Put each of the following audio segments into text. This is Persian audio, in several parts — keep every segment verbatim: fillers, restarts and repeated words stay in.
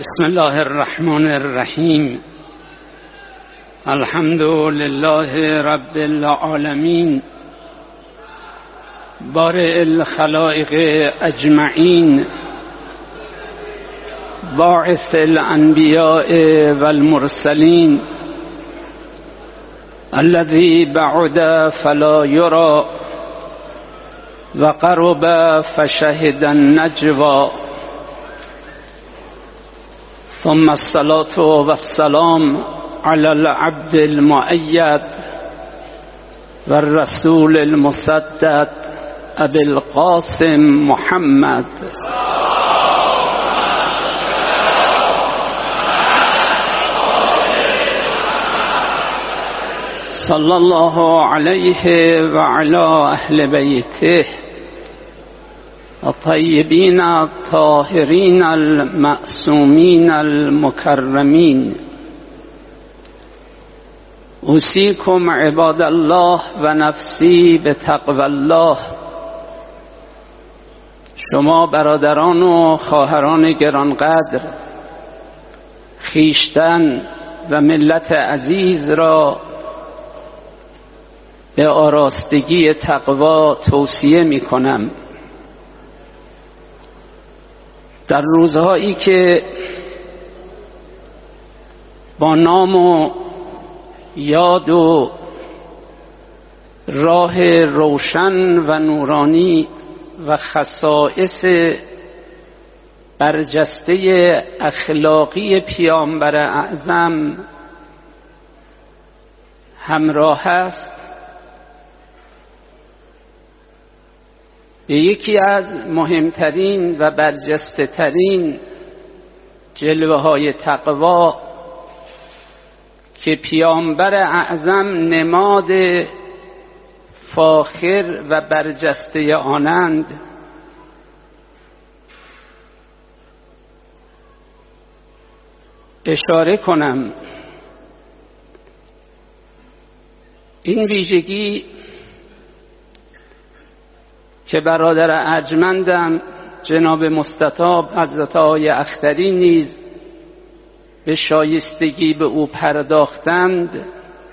بسم الله الرحمن الرحیم. الحمد لله رب العالمین، بارئ الخلائق اجمعین، باعث الانبیاء والمرسلین، الذی بعد فلا یرى و قرب فشهد النجوى، ثم الصلاة والسلام على العبد المؤيد والرسول المسدد أبي القاسم محمد صلى الله عليه وعلى أهل بيته الطيبين الطاهرين المعصومين المكرمين. أوصيكم عباد الله و نفسی بتقوى الله. شما برادران و خواهران گرانقدر، خویشتن و ملت عزیز را به آراستگی تقوا توصیه می کنم. در روزهایی که با نام و یاد و راه روشن و نورانی و خصائص برجسته اخلاقی پیامبر اعظم همراه است، به یکی از مهمترین و برجسته ترین جلوه های تقوا که پیامبر اعظم نماد فاخر و برجسته آنند اشاره کنم. این ویژگی که برادر ارجمندم جناب مستطاب حضرت آقای اختری نیز به شایستگی به او پرداختند،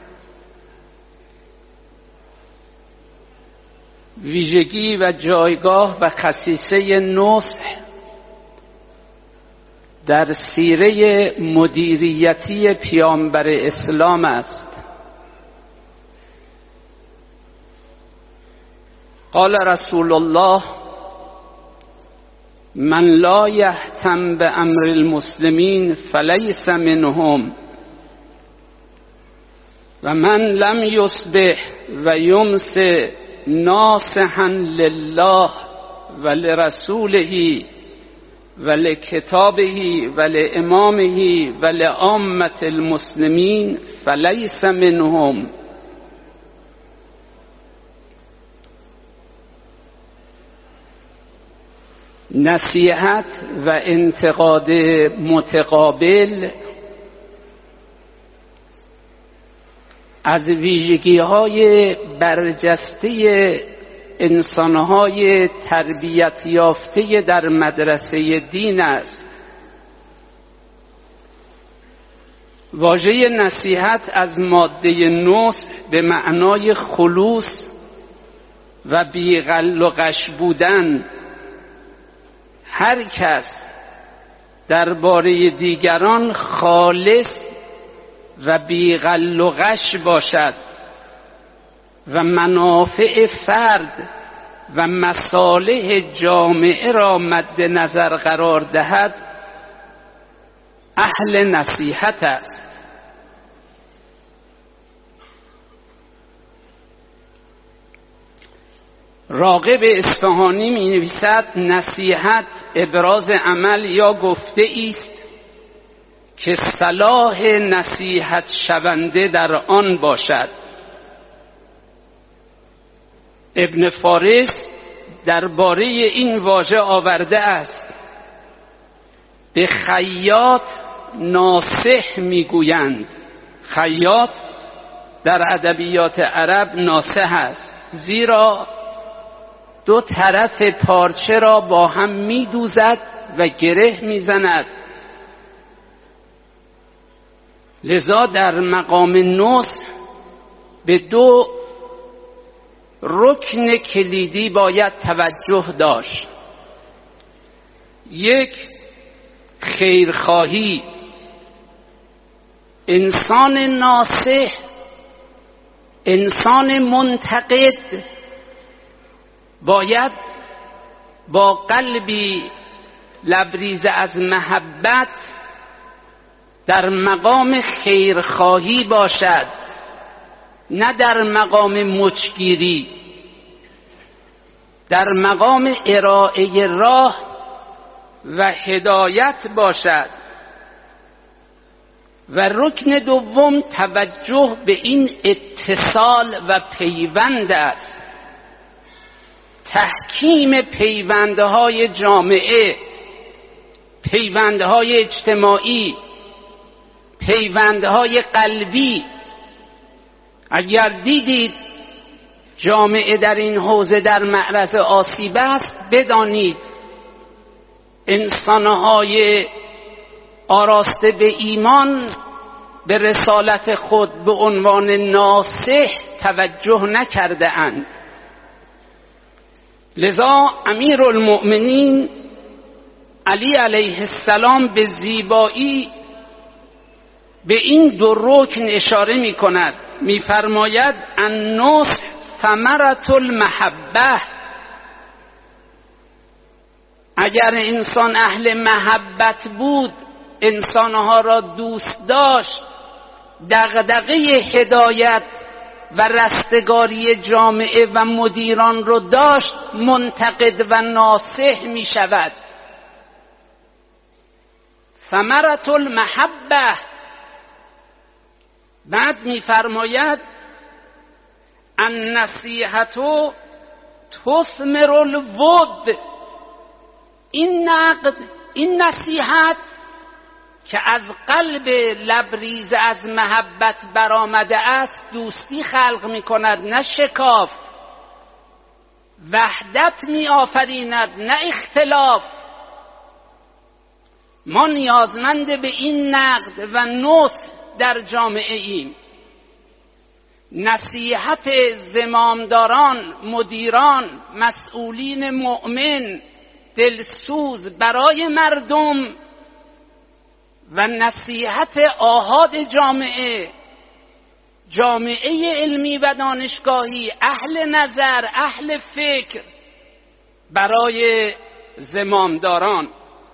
ویژگی و جایگاه و خصیصه نصح در سیره مدیریتی پیامبر اسلام است. قال رسول الله: من لا یهتم بامر المسلمین فلیس منهم و من لم یصبح و یمس ناصحا لله و لرسوله و لکتابه و لامامه و لعامة المسلمین فلیس منهم. نصیحت و انتقاد متقابل از ویژگی‌های برجسته انسان‌های تربیت یافته در مدرسه دین است. واژه نصیحت از ماده نصح به معنای خلوص و بی‌غل و غش بودن. هر کس درباره دیگران خالص و بی‌غل و غش باشد و منافع فرد و مصالح جامعه را مد نظر قرار دهد، اهل نصیحت است. راغب اصفهانی می نویسد: نصیحت ابراز عمل یا گفته است که صلاح نصیحت شونده در آن باشد. ابن فارس درباره این واژه آورده است: به خیاط ناصح میگویند. خیاط در ادبیات عرب ناصح است، زیرا دو طرف پارچه را با هم می دوزد و گره می زند لذا در مقام نصح به دو رکن کلیدی باید توجه داشت. یک، خیرخواهی. انسان ناصح، انسان منتقد باید با قلبی لبریز از محبت در مقام خیرخواهی باشد، نه در مقام مچگیری، در مقام ارائه راه و هدایت باشد. و رکن دوم توجه به این اتصال و پیوند است، تحکیم پیوندهای جامعه، پیوندهای اجتماعی، پیوندهای قلبی. اگر دیدید جامعه در این حوزه در معرض آسیب است، بدانید انسانهای آراسته به ایمان به رسالت خود به عنوان ناصح توجه نکرده اند. لذا امیرالمؤمنین علی علیه السلام به زیبایی به این دو رکن اشاره می کند. می فرماید النصح ثمرة المحبه. اگر انسان اهل محبت بود، انسانها را دوست داشت، دغدغه هدایت و رستگاری جامعه و مدیران رو داشت، منتقد و ناصح می شود. ثمرة المحبه. بعد می فرماید النصیحة تثمر الود. این نقد، این نصیحت که از قلب لبریز از محبت برآمده است، دوستی خلق می کند نه شکاف، وحدت می آفریند نه اختلاف. ما نیازمند به این نقد و نصح در جامعه ایم. نصیحت زمامداران، مدیران، مسئولین مؤمن، دلسوز برای مردم و نصیحت آحاد جامعه، جامعه علمی و دانشگاهی، اهل نظر، اهل فکر برای زمامداران.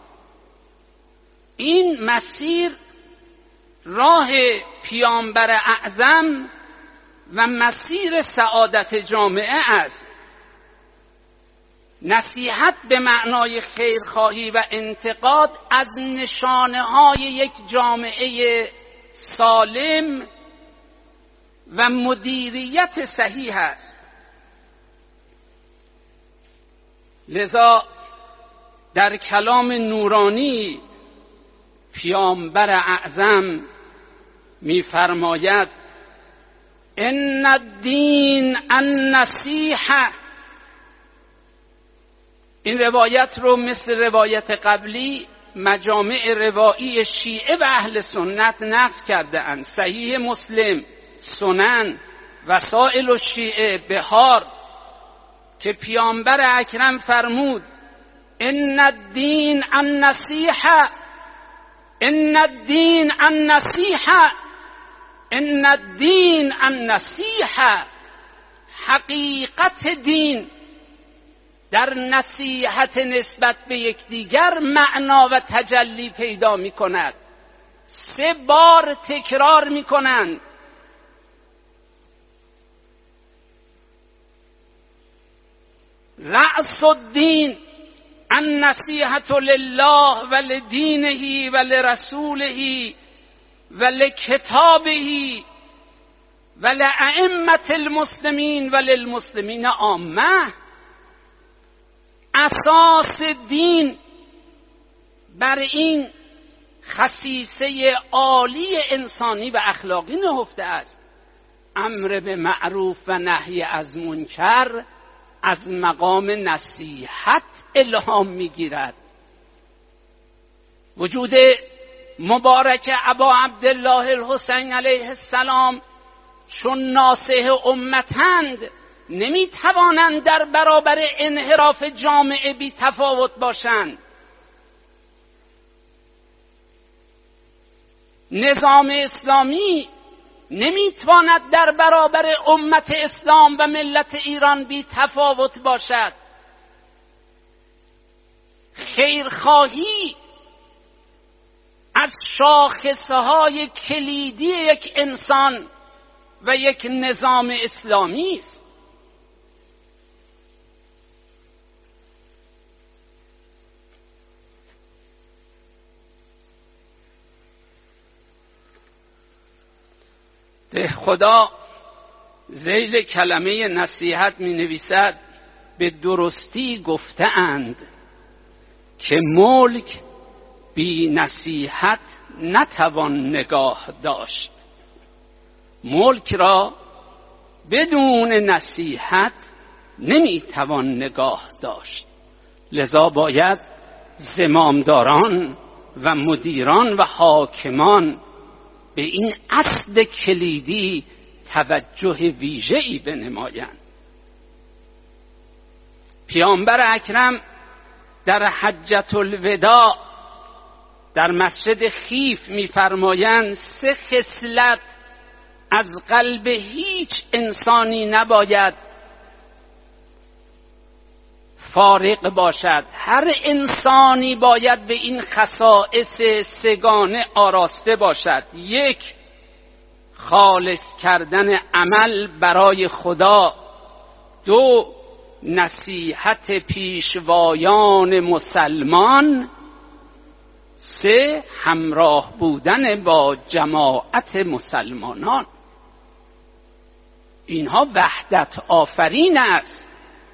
این مسیر راه پیامبر اعظم و مسیر سعادت جامعه است. نصیحت به معنای خیرخواهی و انتقاد از نشانه های یک جامعه سالم و مدیریت صحیح است. لذا در کلام نورانی پیامبر اعظم می‌فرماید ان الدین النصیحه. این روایت رو مثل روایت قبلی مجامع روایی شیعه و اهل سنت نقل کرده اند. صحیح مسلم، سنن، وسائل الشیعه، بهار، که پیامبر اکرم فرمود ان الدین النصیحه، ان الدین النصیحه، ان الدین النصیحه. حقیقت دین در نصیحت نسبت به یکدیگر معنا و تجلی پیدا می کند. سه بار تکرار می کنند. رأس الدین النصیحة لله و لدینه و لرسوله و لکتابه و لأئمة المسلمین و للمسلمین عامه. اساس دین بر این خصیصه عالی انسانی و اخلاقی نهفته است. امر به معروف و نهی از منکر از مقام نصیحت الهام میگیرد. وجود مبارک ابا عبدالله الحسین علیه السلام چون ناصح امتند نمیتوانند در برابر انحراف جامعه بی تفاوت باشند. نظام اسلامی نمیتواند در برابر امت اسلام و ملت ایران بی تفاوت باشد. خیرخواهی از شاخصهای کلیدی یک انسان و یک نظام اسلامی است. ده خدا ذیل کلمه نصیحت می نویسد به درستی گفته اند که ملک بی نصیحت نتوان نگاه داشت. ملک را بدون نصیحت نمیتوان نگاه داشت. لذا باید زمامداران و مدیران و حاکمان به این اصل کلیدی توجه ویژه‌ای بنمایند. پیامبر اکرم در حجة الوداع در مسجد خیف می‌فرمایند سه خصلت از قلب هیچ انسانی نباید فارغ باشد. هر انسانی باید به این خصائص سگانه آراسته باشد. یک، خالص کردن عمل برای خدا. دو، نصیحت پیشوایان مسلمان. سه، همراه بودن با جماعت مسلمانان. اینها وحدت آفرین است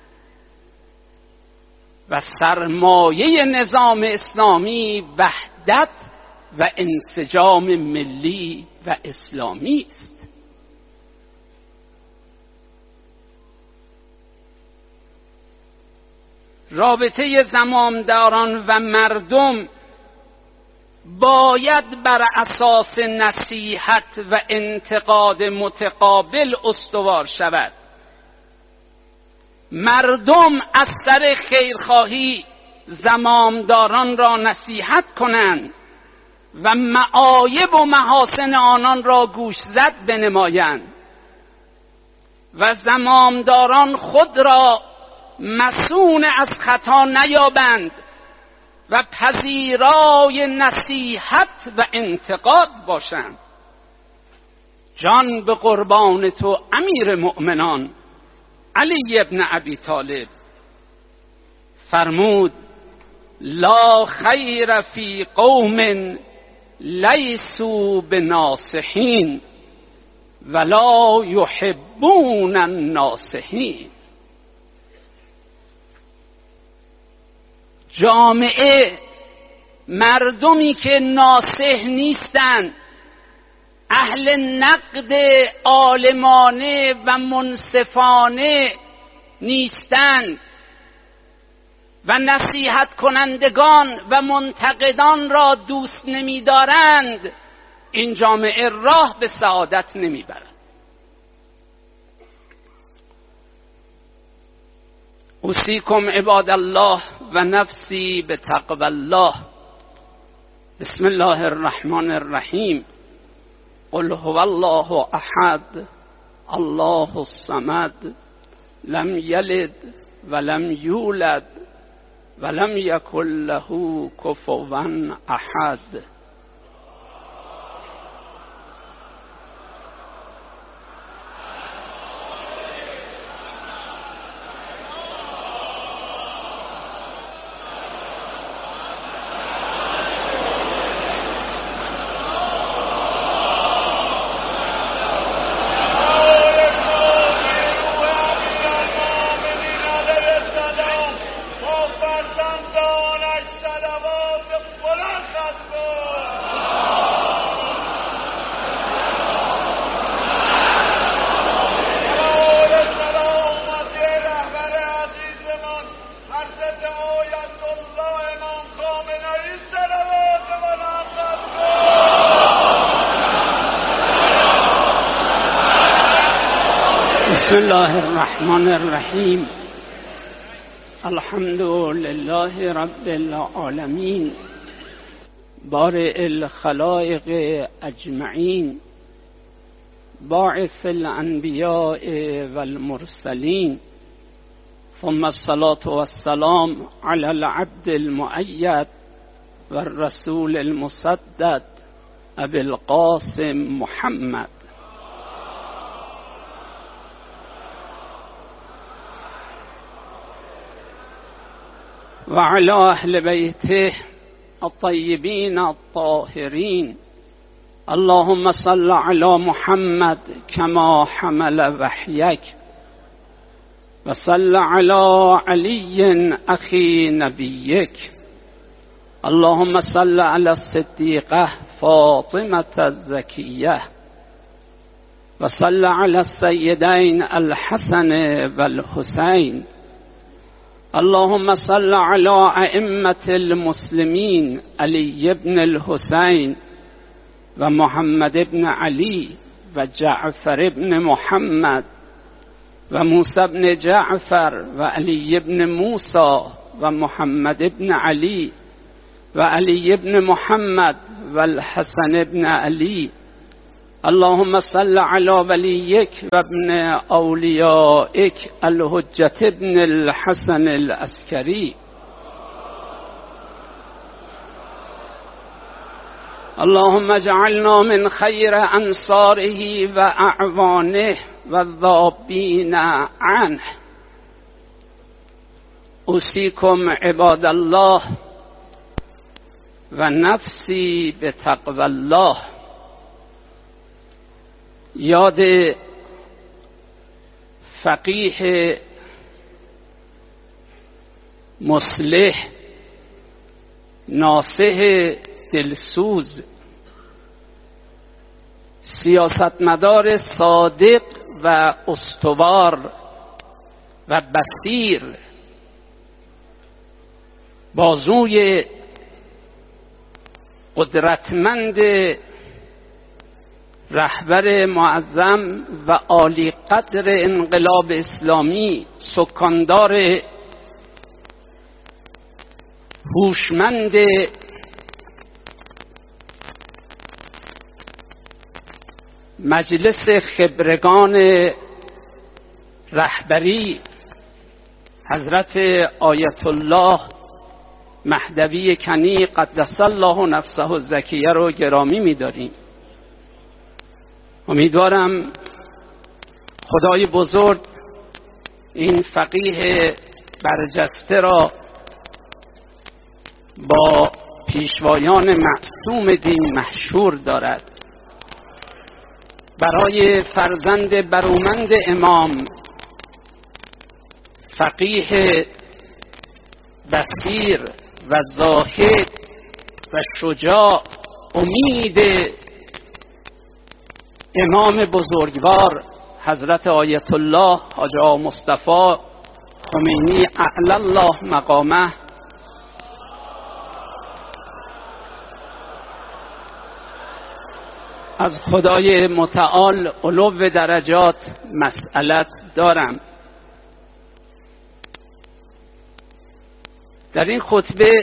و سرمایه نظام اسلامی وحدت و انسجام ملی و اسلامی است. رابطه زمامداران و مردم باید بر اساس نصیحت و انتقاد متقابل استوار شود. مردم از سر خیرخواهی زمامداران را نصیحت کنند و معایب و محاسن آنان را گوشزد بنمایند و زمامداران خود را مصون از خطا نیابند و پذیرای نصیحت و انتقاد باشند. جان به قربان تو امیر مؤمنان علی ابن ابی طالب فرمود لا خیر فی قوم لیسوا بناصحین ولا یحبون الناصحین. جامعه مردمی که ناصح نیستند، اهل نقد عالمانه و منصفانه نیستند و نصیحت کنندگان و منتقدان را دوست نمی دارند، این جامعه راه به سعادت نمی برد. اوصیکم عباد الله و نفسی بتقوی الله. بسم الله الرحمن الرحیم. قل هو الله احد الله الصمد لم یلد ولم یولد ولم یکن له کفوا احد. فرزندانش صلوات بلند بسم الله الرحمن الرحیم. الحمد لله رب العالمین بارئ الخلائق اجمعین باعث الانبیاء والمرسلین ثم الصلاة والسلام علی العبد المؤید والرسول المسدد ابی القاسم محمد وعلى أهل بيته الطيبين الطاهرين. اللهم صل على محمد كما حمل وحيك، وصل على علي أخي نبيك. اللهم صل على الصديقة فاطمة الزكية، وصل على السيدين الحسن والحسين. اللهم صل على أئمة المسلمين علي بن الحسين ومحمد بن علي وجعفر بن محمد وموسى بن جعفر وعلي بن موسى ومحمد بن علي وعلي بن محمد والحسن بن علي. اللهم صل على وليك وابن أوليائك الحجة بن الحسن العسكري. اللهم اجعلنا من خير أنصاره وأعوانه والذابين عنه. أوصيكم عباد الله ونفسي بتقوى الله. یاد فقیه مصلح ناصح دلسوز سیاستمدار صادق و استوار و بصیر بازوی قدرتمند رهبر معظم و عالی قدر انقلاب اسلامی، سکاندار هوشمند مجلس خبرگان رهبری حضرت آیت الله مهدوی کنی قدس الله نفسه الزکیه رو گرامی می‌داریم. امیدوارم خدای بزرگ این فقیه برجسته را با پیشوایان معصوم دین محشور دارد. برای فرزند برومند امام، فقیه بصیر و زاهد و شجاع، امید امام بزرگوار حضرت آیت الله حاج آقا مصطفی خمینی اعلی الله مقامه از خدای متعال علو درجات مسئلت دارم. در این خطبه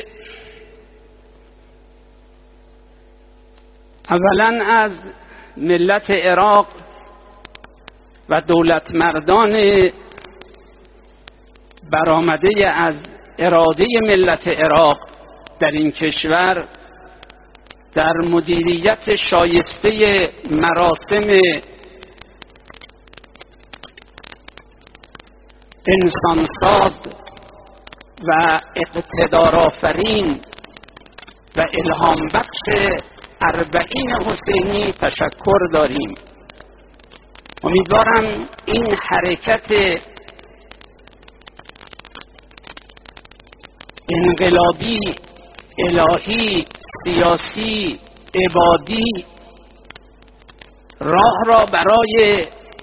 اولا از ملت عراق و دولت مردان برآمده از اراده ملت عراق در این کشور در مدیریت شایسته مراسم انسانساز و اقتدارآفرین و الهام بخش اربعین حسینی تشکر داریم. امیدوارم این حرکت انقلابی، الهی، سیاسی، عبادی راه را برای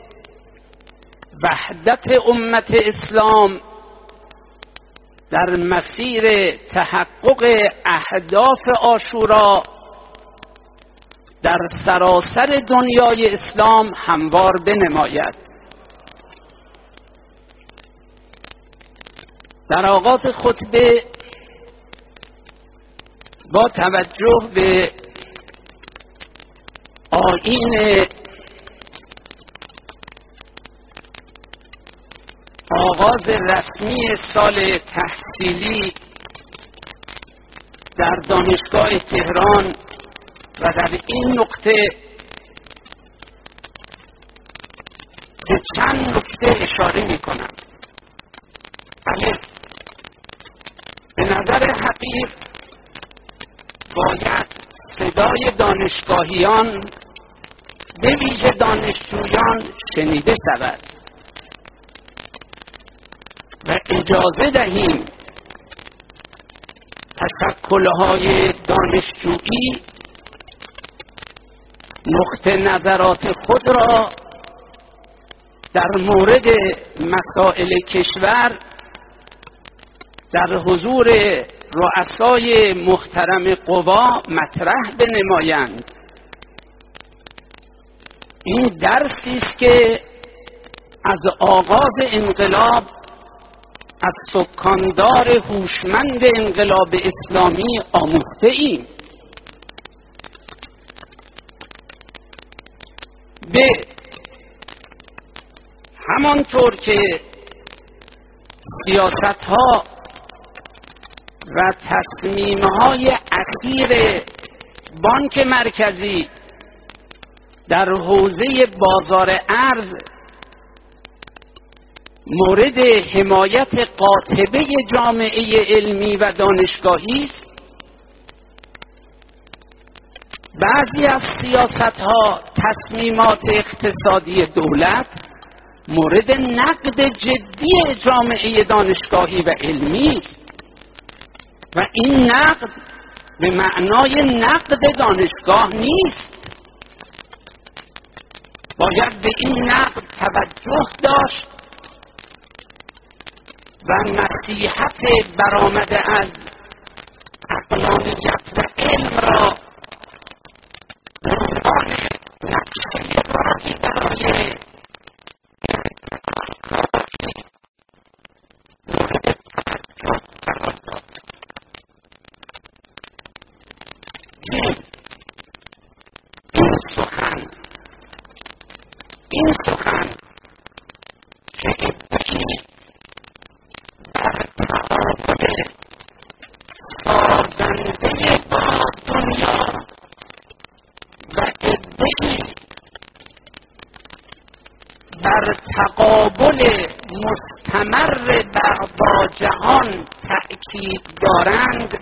وحدت امت اسلام در مسیر تحقق اهداف عاشورا در سراسر دنیای اسلام هموار بنماید. در آغاز خطبه با توجه به آیین آغاز رسمی سال تحصیلی در دانشگاه تهران و در این نقطه به چند نکته اشاره می کنم. بله، به نظر حقیر باید صدای دانشگاهیان به ویژه دانشجویان شنیده شود و اجازه دهیم تشکل‌های دانشجویی نقطه نظرات خود را در مورد مسائل کشور در حضور رؤسای محترم قوا مطرح بنمایند. این درسی است که از آغاز انقلاب از سکاندار هوشمند انقلاب اسلامی آموخته ایم. به همانطور که سیاست‌ها و تصمیم‌های اخیر بانک مرکزی در حوزه بازار ارز مورد حمایت قاطبه جامعه علمی و دانشگاهی است، بعضی از سیاست‌ها، تصمیمات اقتصادی دولت مورد نقد جدی جامعه دانشگاهی و علمی است و این نقد به معنای نقد دانشگاه نیست. باید به این نقد توجه داشت و نصیحت برآمده از عقلانیت و علم را به عنوان نقشه راهی برای مورد توجه قرار داد. این سخن این سخن که ادعی در تعامل سازنده با دنیا و ادعی در تقابل مستمر با جهان تأکید دارند،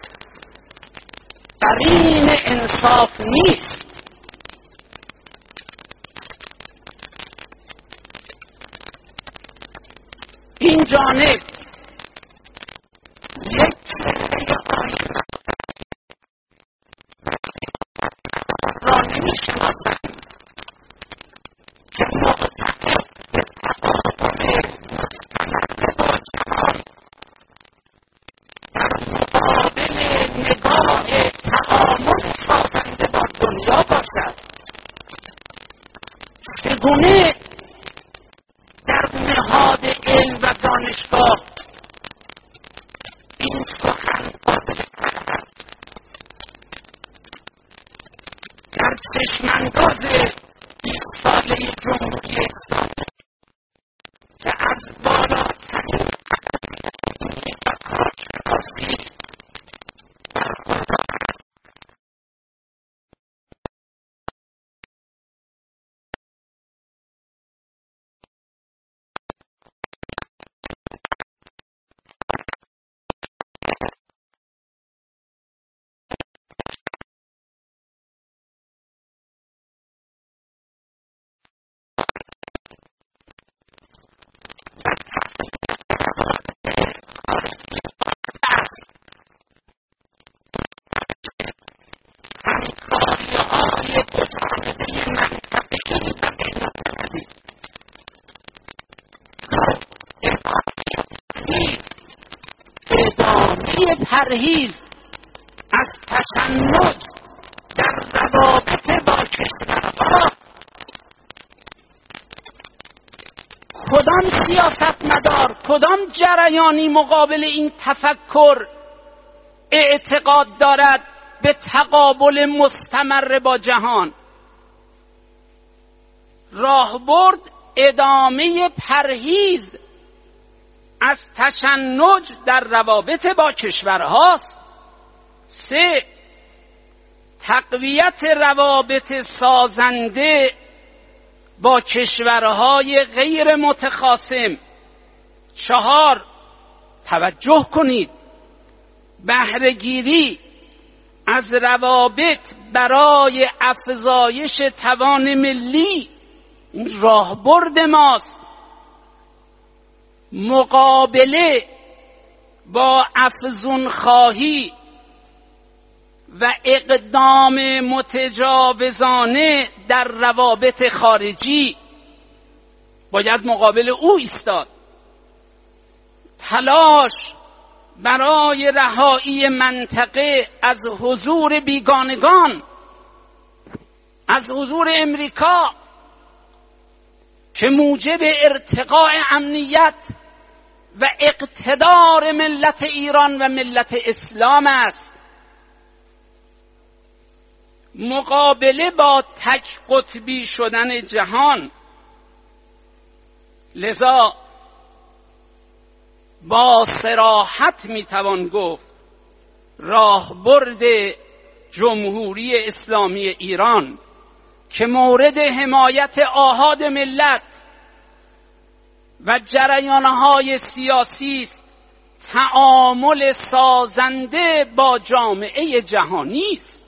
قرین انصاف نیست. این جانب یک چهره آینه را نمی شناسند که معتقد به تقابل مستمر با جهان در مقابل نگاه تعامل سازنده با دنیا باشد. چگونه در نهاد علم و دانشگاه این سخن قابل فهم است؟ در چشمانداز بیست ساله جمهوری اسلامی که از بالاترین علمی و کارشناسی برخوردار است، همکاری‌های گسترده منطقه‌ای و بین‌المللی ادامه پرهیز از تشنج در روابط با کشورها کدام کدام سیاستمدار، کدام جریانی مقابل این تفکر اعتقاد دارد به تقابل مستمر با جهان؟ راهبرد ادامه پرهیز از تشنج در روابط با کشورهاست. سه، تقویت روابط سازنده با کشورهای غیر متخاصم. چهار، توجه کنید، بهره‌گیری از روابط برای افزایش توان ملی این راهبرد ماست. مقابله با افزونخواهی و اقدام متجاوزانه در روابط خارجی باید مقابل او ایستاد. تلاش برای رهایی منطقه از حضور بیگانگان، از حضور امریکا که موجب ارتقاء امنیت و اقتدار ملت ایران و ملت اسلام است. مقابله با تک قطبی شدن جهان. لذا با صراحت میتوان گفت راهبرد جمهوری اسلامی ایران که مورد حمایت آحاد ملت و جریانهای سیاسی است، تعامل سازنده با جامعه جهانی است.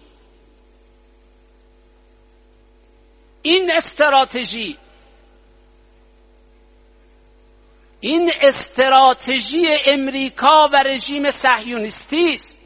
این استراتژی این استراتژی امریکا و رژیم صهیونیستی است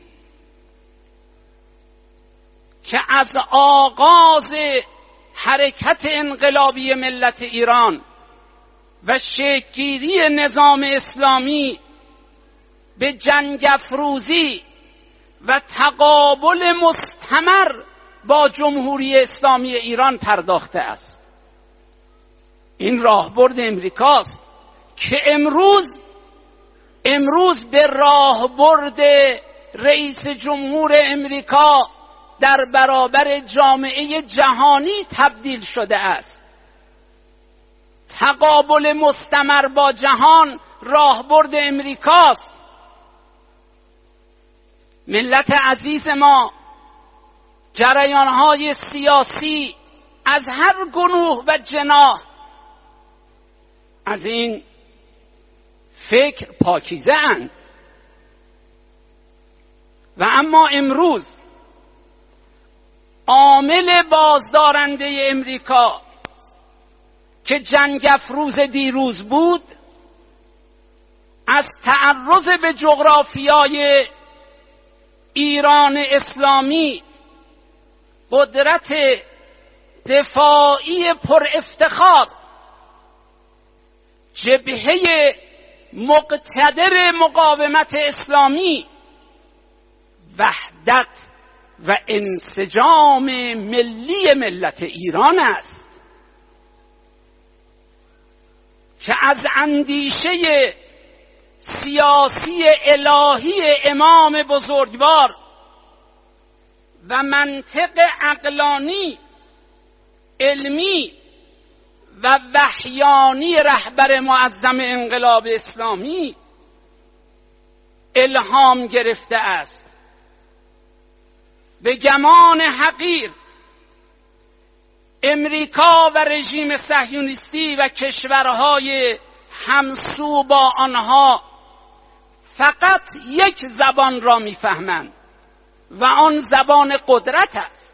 که از آغاز حرکت انقلابی ملت ایران و شکل‌گیری نظام اسلامی به جنگ افروزی و تقابل مستمر با جمهوری اسلامی ایران پرداخته است. این راهبرد امریکاست که امروز امروز به راهبرد رئیس جمهور امریکا در برابر جامعه جهانی تبدیل شده است. تقابل مستمر با جهان راهبرد امریکاست. ملت عزیز ما، جریانهای سیاسی از هر گروه و جناح از این فکر پاکیزه اند و اما امروز عامل بازدارنده امریکا که جنگ افروز دیروز بود، از تعرض به جغرافیای ایران اسلامی قدرت دفاعی پر افتخار، جبهه مقتدر مقاومت اسلامی، وحدت و انسجام ملی ملت ایران است که از اندیشه سیاسی الهی امام بزرگوار و منطق عقلانی علمی و وحیانی رهبر معظم انقلاب اسلامی الهام گرفته است. به گمان حقیر امریکا و رژیم صهیونیستی و کشورهای همسو با آنها فقط یک زبان را میفهمند و آن زبان قدرت است.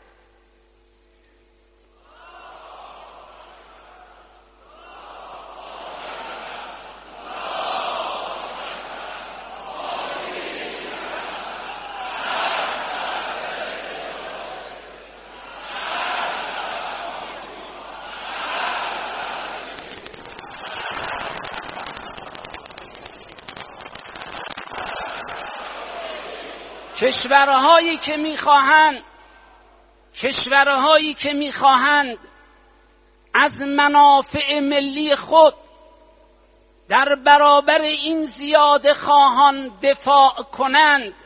کشورهایی که میخواهند کشورهایی که میخواهند از منافع ملی خود در برابر این زیاده خواهان دفاع کنند،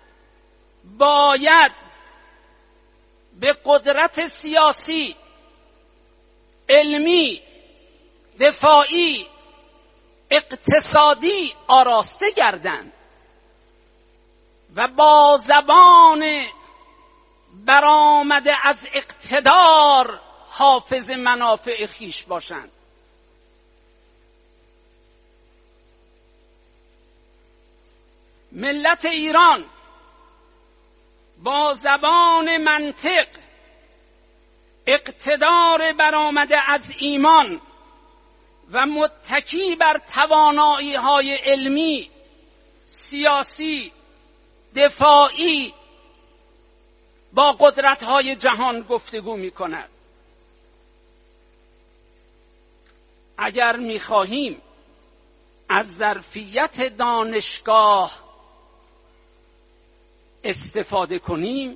باید به قدرت سیاسی، علمی، دفاعی، اقتصادی آراسته گردند و با زبان برآمده از اقتدار حافظ منافع خویش باشند. ملت ایران با زبان منطق، اقتدار برآمده از ایمان و متکی بر توانایی‌های علمی، سیاسی، دفاعی با قدرت‌های جهان گفتگو می‌کند. اگر می‌خواهیم از ظرفیت دانشگاه استفاده کنیم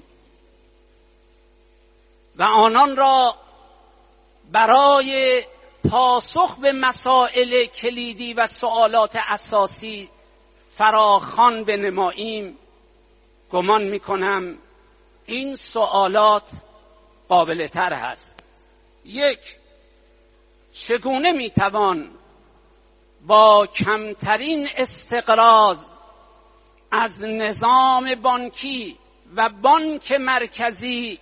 و آنان را برای پاسخ به مسائل کلیدی و سوالات اساسی فراخوان بنماییم، گمان می‌کنم این سوالات قابل تر هست. یک، چگونه میتوان با کمترین استقراض از نظام بانکی و بانک مرکزی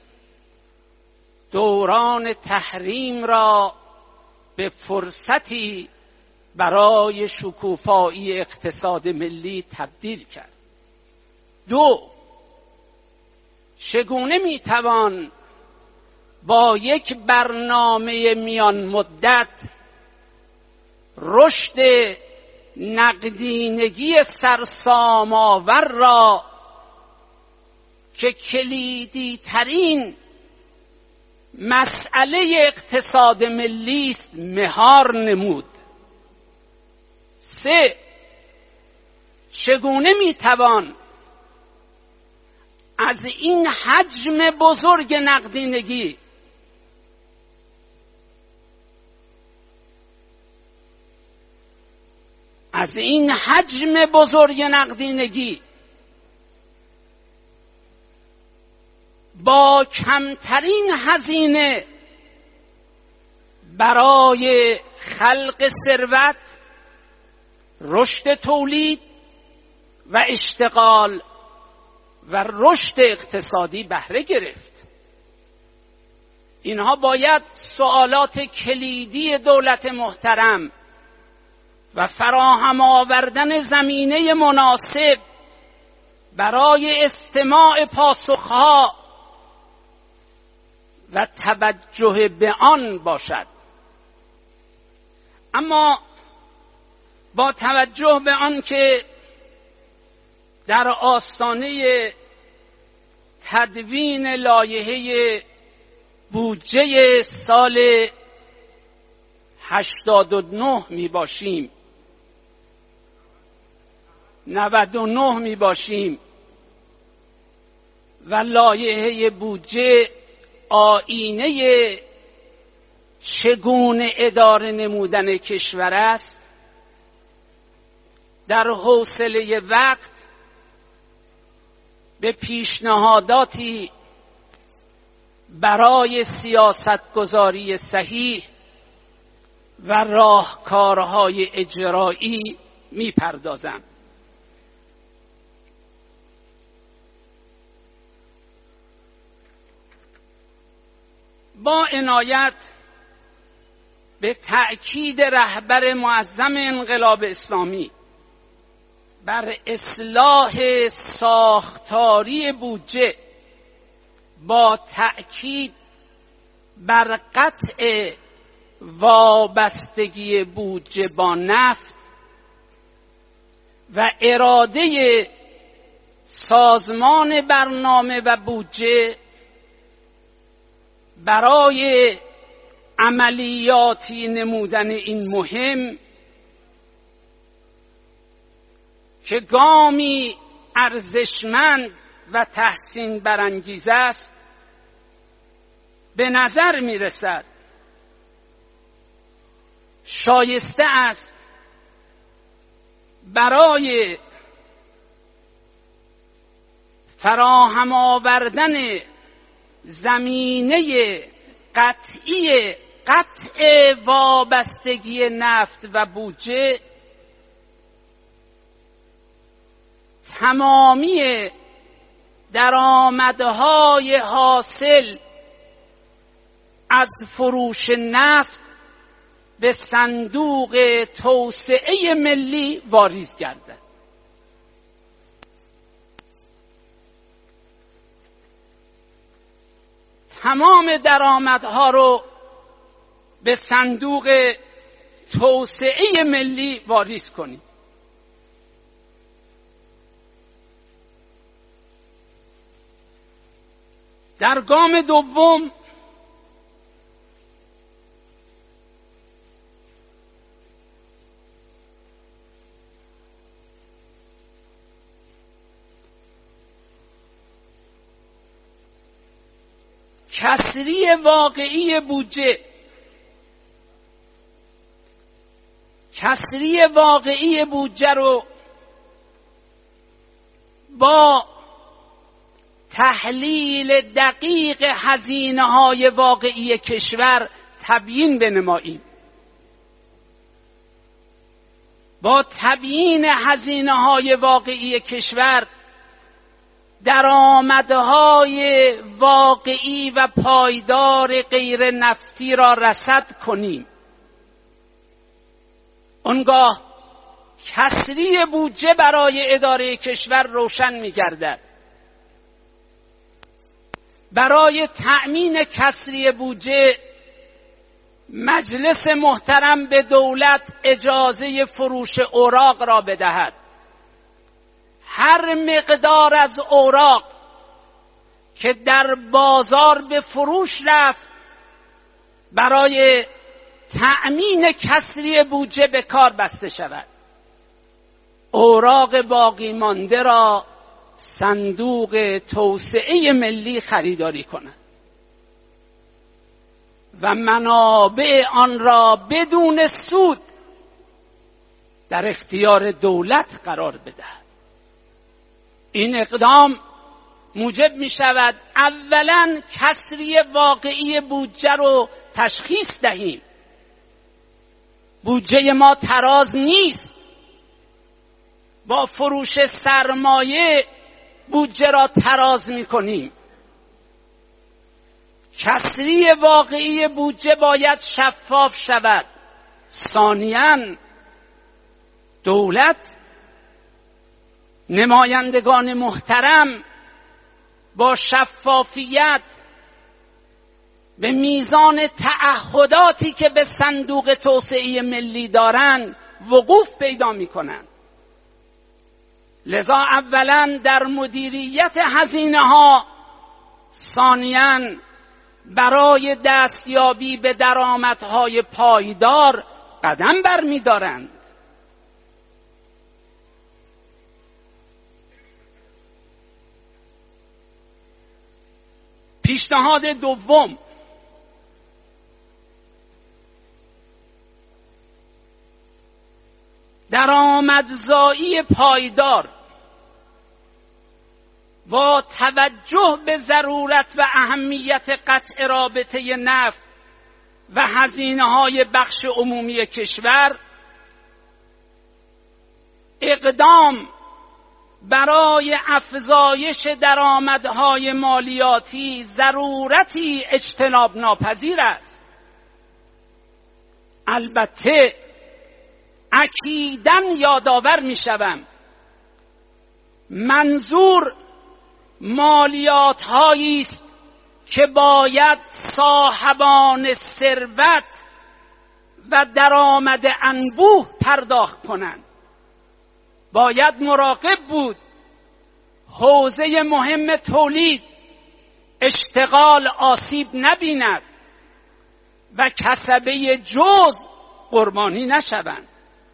دوران تحریم را به فرصتی برای شکوفایی اقتصاد ملی تبدیل کرد؟ دو، چگونه میتوان با یک برنامه میان مدت رشد نقدینگی سرسام‌آور را که کلیدی ترین مسئله اقتصاد ملی است مهار نمود؟ سه، چگونه میتوان از این حجم بزرگ نقدینگی از این حجم بزرگ نقدینگی با کمترین هزینه برای خلق ثروت، رشد تولید و اشتغال و رشد اقتصادی بهره گرفت؟ اینها باید سوالات کلیدی دولت محترم و فراهم آوردن زمینه مناسب برای استماع پاسخها و توجه به آن باشد. اما با توجه به آن که در آستانه تدوین لایحه بودجه سال هشتاد و نه می باشیم، نود و نه می باشیم و لایحه بودجه آیینه چگونه اداره نمودن کشور است، در حوصله وقت به پیشنهاداتی برای سیاستگذاری صحیح و راهکارهای اجرایی میپردازم. با عنایت به تأکید رهبر معظم انقلاب اسلامی بر اصلاح ساختاری بودجه، با تأکید بر قطع وابستگی بودجه با نفت و اراده سازمان برنامه و بودجه برای عملیاتی نمودن این مهم که گامی ارزشمند و تحسین برانگیز است، به نظر می رسد شایسته است برای فراهم آوردن زمینه قطعی قطع وابستگی نفت و بودجه تمامی درآمدهای حاصل از فروش نفت به صندوق توسعه ملی واریز گردد. تمام درآمدها رو به صندوق توسعه ملی واریز کنید. در گام دوم کسری واقعی بودجه کسری واقعی بودجه رو با تحلیل دقیق هزینه‌های واقعی کشور تبیین بنماییم. با تبیین هزینه‌های واقعی کشور درآمدهای واقعی و پایدار غیر نفتی را رصد کنیم. آنگاه کسری بودجه برای اداره کشور روشن می‌گردد. برای تأمین کسری بودجه مجلس محترم به دولت اجازه فروش اوراق را بدهد. هر مقدار از اوراق که در بازار به فروش رفت برای تأمین کسری بودجه به کار بسته شود. اوراق باقی مانده را صندوق توسعه ملی خریداری کند و منابع آن را بدون سود در اختیار دولت قرار بدهد. این اقدام موجب می شود اولا کسری واقعی بودجه رو تشخیص دهیم. بودجه ما تراز نیست. با فروش سرمایه بودجه را تراز می کنیم. کسری واقعی بودجه باید شفاف شود. ثانیاً دولت، نمایندگان محترم با شفافیت به میزان تعهداتی که به صندوق توسعه ملی دارند وقوف پیدا می کنند. لذا اولا در مدیریت هزینه ها، ثانیاً برای دستیابی به درآمدهای پایدار قدم برمی دارند. پیشنهاد دوم، درآمدزایی پایدار با توجه به ضرورت و اهمیت قطع رابطه نفت و هزینه‌های بخش عمومی کشور، اقدام برای افزایش درآمدهای مالیاتی ضرورتی اجتناب ناپذیر است. البته اکیداً یادآور می‌شوم منظور مالیات هایی است که باید صاحبان ثروت و درآمد انبوه پرداخت کنند. باید مراقب بود حوزه مهم تولید، اشتغال آسیب نبیند و کسبه جز قربانی نشوند.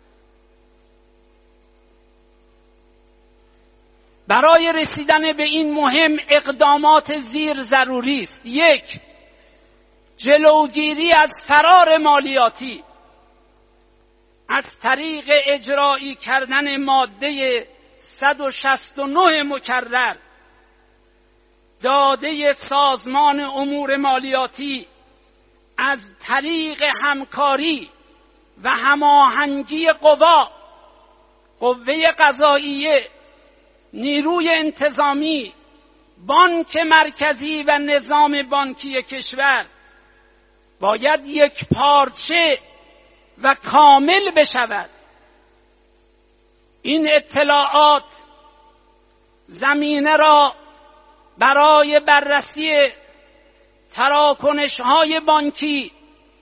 برای رسیدن به این مهم اقدامات زیر ضروری است. یک، جلوگیری از فرار مالیاتی. از طریق اجرایی کردن ماده صد و شصت و نه مکرر داده سازمان امور مالیاتی از طریق همکاری و هماهنگی قوا، قوه قضاییه، نیروی انتظامی، بانک مرکزی و نظام بانکی کشور باید یک پارچه و کامل بشود. این اطلاعات زمینه را برای بررسی تراکنش‌های بانکی،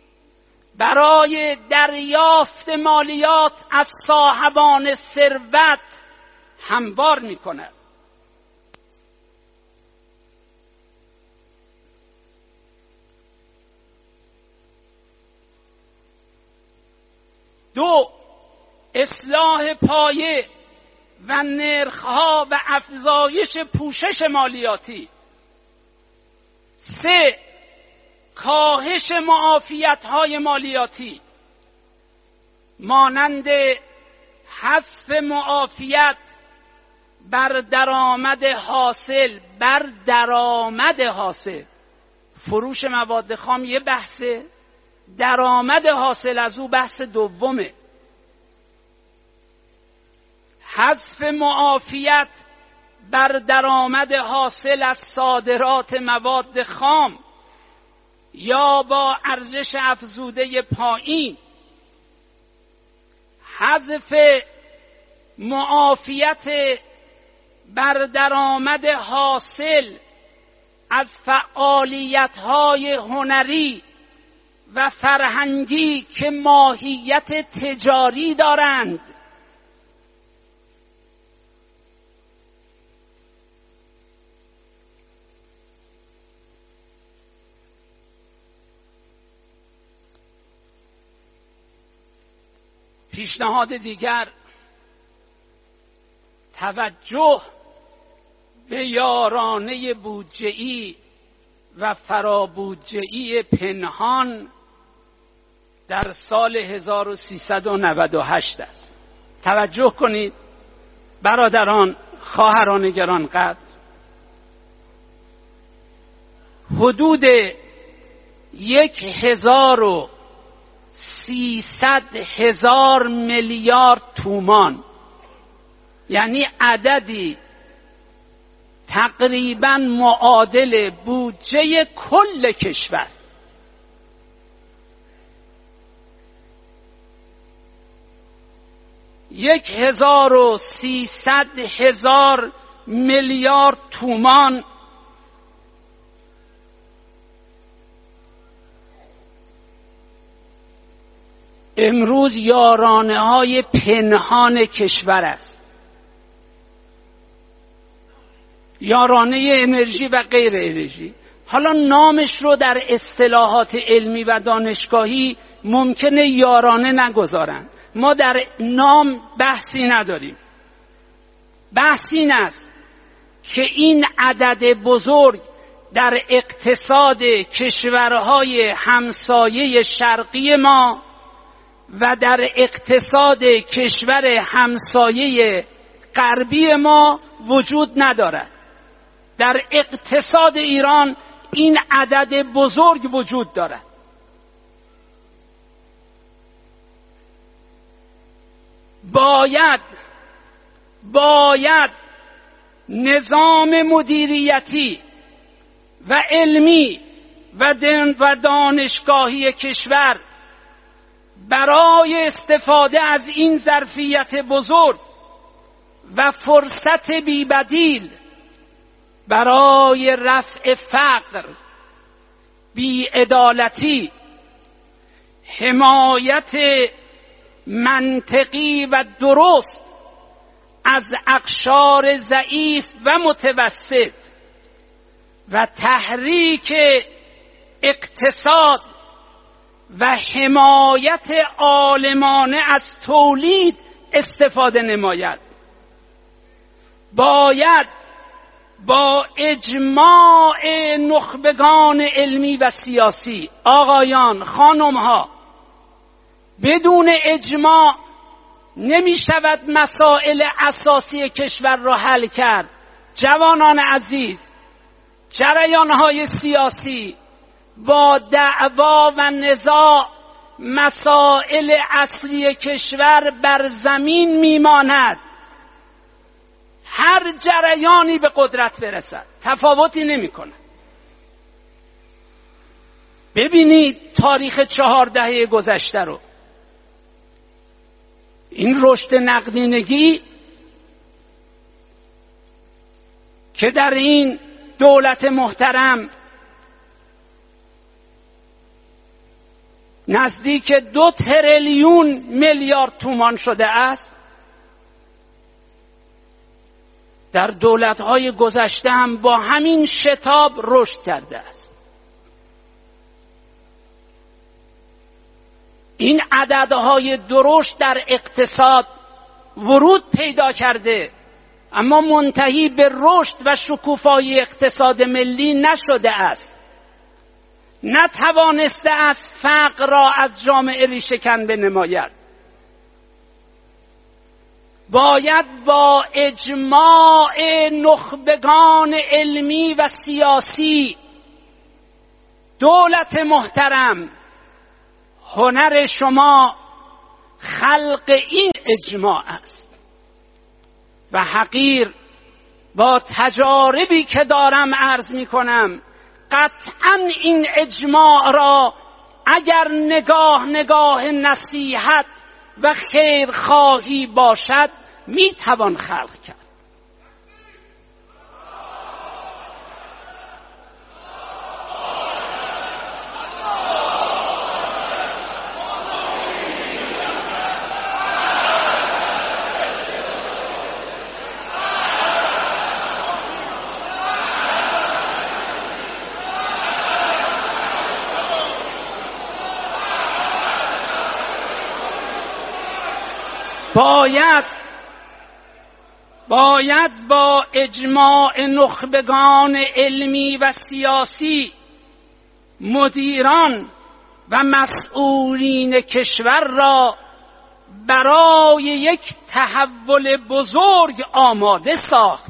برای دریافت مالیات از صاحبان ثروت هموار می‌کند. دو، اصلاح پایه و نرخ‌ها و افزایش پوشش مالیاتی. سه، کاهش معافیت‌های مالیاتی مانند حذف معافیت بر درآمد حاصل بر درآمد حاصل. فروش مواد خام یه بحثه، درآمد حاصل از او بحث دومه. حذف معافیت بر درآمد حاصل از صادرات مواد خام یا با ارزش افزوده پایین، حذف معافیت بر درآمد حاصل از فعالیت‌های هنری و فرهنگی که ماهیت تجاری دارند. پیشنهاد دیگر، توجه به یارانه بودجه‌ای و فرابودجه‌ای پنهان در سال هزار و سیصد و نود و هشت است. توجه کنید برادران، خواهران گرانقدر، حدود یک هزار و سیصد هزار میلیارد تومان، یعنی عددی تقریباً معادل بودجه کل کشور، یک هزار و سیصد هزار میلیارد تومان امروز یارانه های پنهان کشور است. یارانه انرژی و غیر انرژی. حالا نامش رو در اصطلاحات علمی و دانشگاهی ممکنه یارانه نگذارن، ما در نام بحثی نداریم. بحث این است که این عدد بزرگ در اقتصاد کشورهای همسایه شرقی ما و در اقتصاد کشور همسایه غربی ما وجود ندارد. در اقتصاد ایران این عدد بزرگ وجود دارد. باید باید نظام مدیریتی و علمی و دانشگاهی کشور برای استفاده از این ظرفیت بزرگ و فرصت بی‌بدیل برای رفع فقر، بی‌عدالتی، حمایت منطقی و درست از اقشار ضعیف و متوسط و تحریک اقتصاد و حمایت عالمانه از تولید استفاده نماید. باید با اجماع نخبگان علمی و سیاسی، آقایان، خانمها، بدون اجماع نمی شود مسائل اساسی کشور را حل کرد. جوانان عزیز، جریان‌های سیاسی با دعوا و نزاع مسائل اصلی کشور بر زمین میماند. هر جریانی به قدرت برسد تفاوتی نمی کند. ببینید تاریخ چهار دهه گذشته رو، این رشد نقدینگی که در این دولت محترم نزدیک دو تریلیون میلیارد تومان شده است، در دولت‌های گذشته هم با همین شتاب رشد کرده است. این عددهای درشت در اقتصاد ورود پیدا کرده، اما منتهی به رشد و شکوفایی اقتصاد ملی نشده است. نتوانسته است فقر را از جامعه ریشه‌کن بنماید. باید با اجماع نخبگان علمی و سیاسی دولت محترم، هنر شما خلق این اجماع است و حقیر با تجاربی که دارم عرض می کنم قطعا این اجماع را اگر نگاه نگاه نصیحت و خیرخواهی باشد می توان خلق کرد. باید باید با اجماع نخبگان علمی و سیاسی مدیران و مسئولین کشور را برای یک تحول بزرگ آماده ساخت.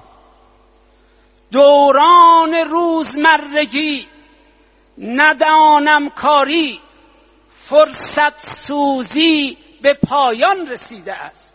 دوران روزمرگی، ندانم کاری، فرصت سوزی به پایان رسیده است.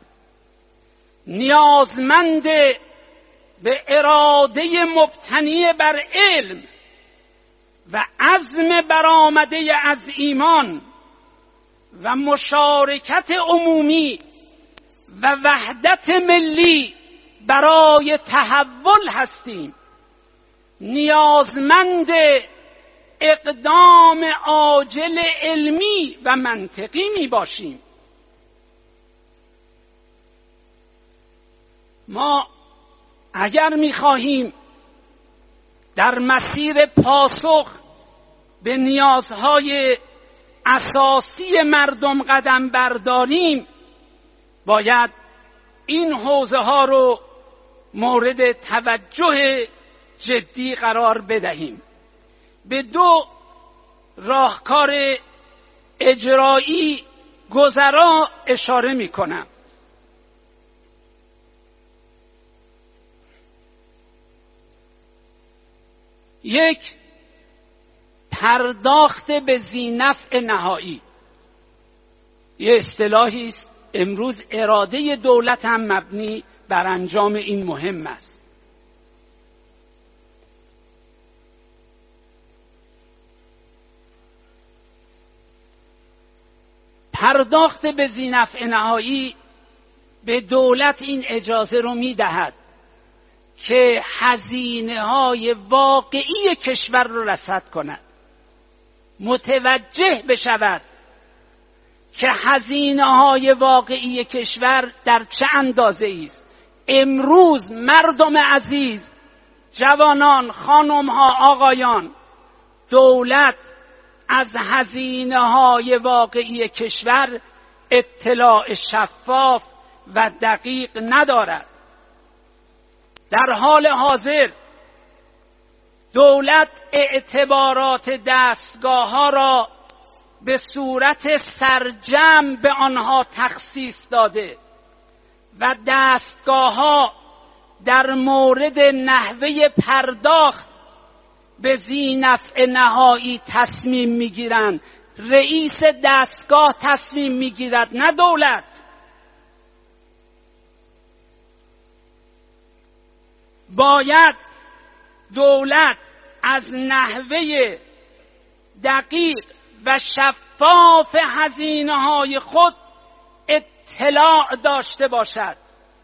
نیازمند به اراده مبتنی بر علم و عزم برآمده از ایمان و مشارکت عمومی و وحدت ملی برای تحول هستیم. نیازمند اقدام عاجل علمی و منطقی می باشیم. ما اگر می‌خواهیم در مسیر پاسخ به نیازهای اساسی مردم قدم برداریم، باید این حوزه‌ها رو مورد توجه جدی قرار بدهیم. به دو راهکار اجرایی گذرا اشاره می‌کنم. یک، پرداخت به ذینفع نهایی. یه اصطلاحی است امروز اراده دولت هم مبنی بر انجام این مهم است. پرداخت به ذینفع نهایی به دولت این اجازه رو میدهد که هزینه های واقعی کشور رو رصد کند، متوجه بشود که هزینه های واقعی کشور در چه اندازه است. امروز مردم عزیز، جوانان، خانم ها، آقایان، دولت از هزینه های واقعی کشور اطلاع شفاف و دقیق ندارد. در حال حاضر دولت اعتبارات دستگاه ها را به صورت سرجم به آنها تخصیص داده و دستگاه‌ها در مورد نحوه پرداخت به ذی نفع نهایی تصمیم میگیرند. رئیس دستگاه تصمیم میگیرد، نه دولت. باید دولت از نحوه دقیق و شفاف هزینه‌های خود اطلاع داشته باشد.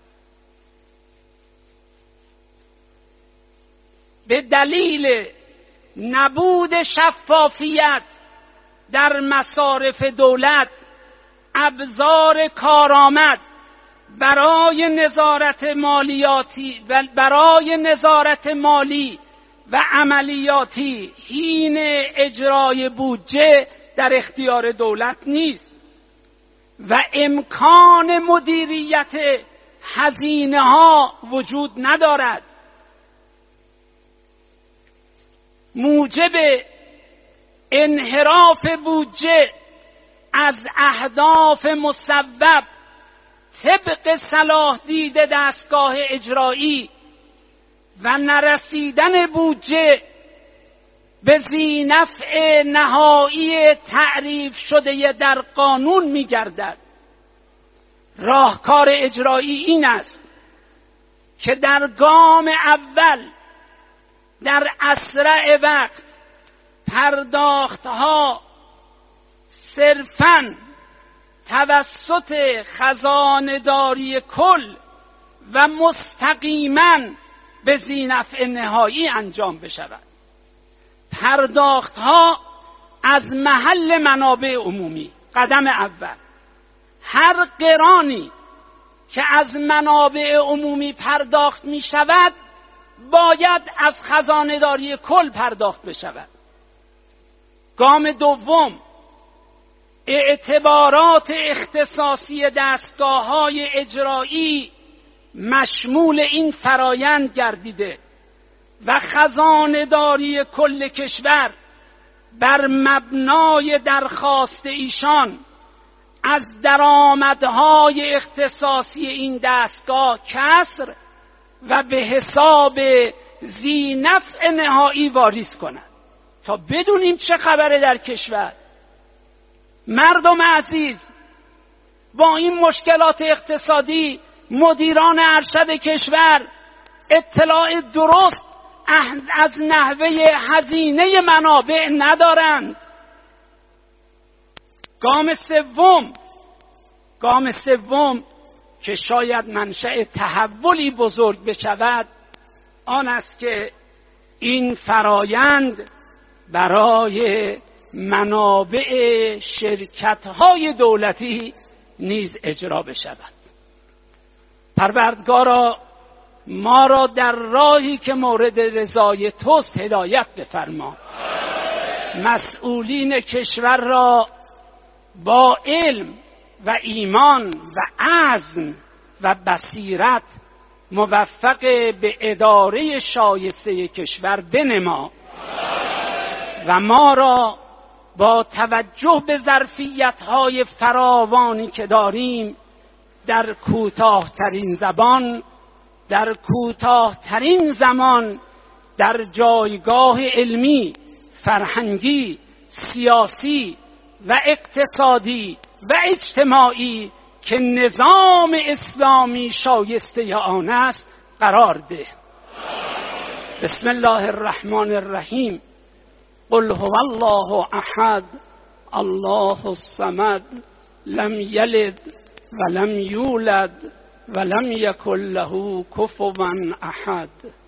به دلیل نبود شفافیت در مصارف دولت، ابزار کارآمد برای نظارت مالیاتی و برای نظارت مالی و عملیاتی حین اجرای بودجه در اختیار دولت نیست و امکان مدیریت هزینه ها وجود ندارد. موجب انحراف بودجه از اهداف مصوب طبق صلاح دید دستگاه اجرایی و نرسیدن بودجه به ذی نفع نهایی تعریف شده در قانون می‌گردد. راهکار اجرایی این است که در گام اول در اسرع وقت پرداختها صرفاً توسط خزانه‌داری کل و مستقیماً به ذی نفع نهایی انجام بشود. پرداختها از محل منابع عمومی. قدم اول، هر قرانی که از منابع عمومی پرداخت می شود باید از خزانه‌داری کل پرداخت بشود. گام دوم، اعتبارات اختصاصی دستگاه‌های اجرایی مشمول این فرایند گردیده و خزانه‌داری کل کشور بر مبنای درخواست ایشان از درآمدهای اختصاصی این دستگاه کسر و به حساب ذی نفع نهایی واریز کند تا بدونیم چه خبره در کشور. مردم عزیز، با این مشکلات اقتصادی مدیران ارشد کشور اطلاع درست از نحوه هزینه منابع ندارند. گام سوم گام سوم که شاید منشأ تحولی بزرگ بشود آن است که این فرایند برای منابع شرکت‌های دولتی نیز اجرا بشود. پروردگارا ما را در راهی که مورد رضای توست هدایت بفرما. مسئولین کشور را با علم و ایمان و عزم و بصیرت موفق به اداره شایسته کشور بنما و ما را با توجه به ظرفیت‌های فراوانی که داریم در کوتاه‌ترین زبان در کوتاه‌ترین زمان در جایگاه علمی، فرهنگی، سیاسی و اقتصادی و اجتماعی که نظام اسلامی شایسته آن است قرار ده. بسم الله الرحمن الرحیم. قل هو الله احد الله الصمد لم یلد ولم یولد ولم یکن له کفوا احد.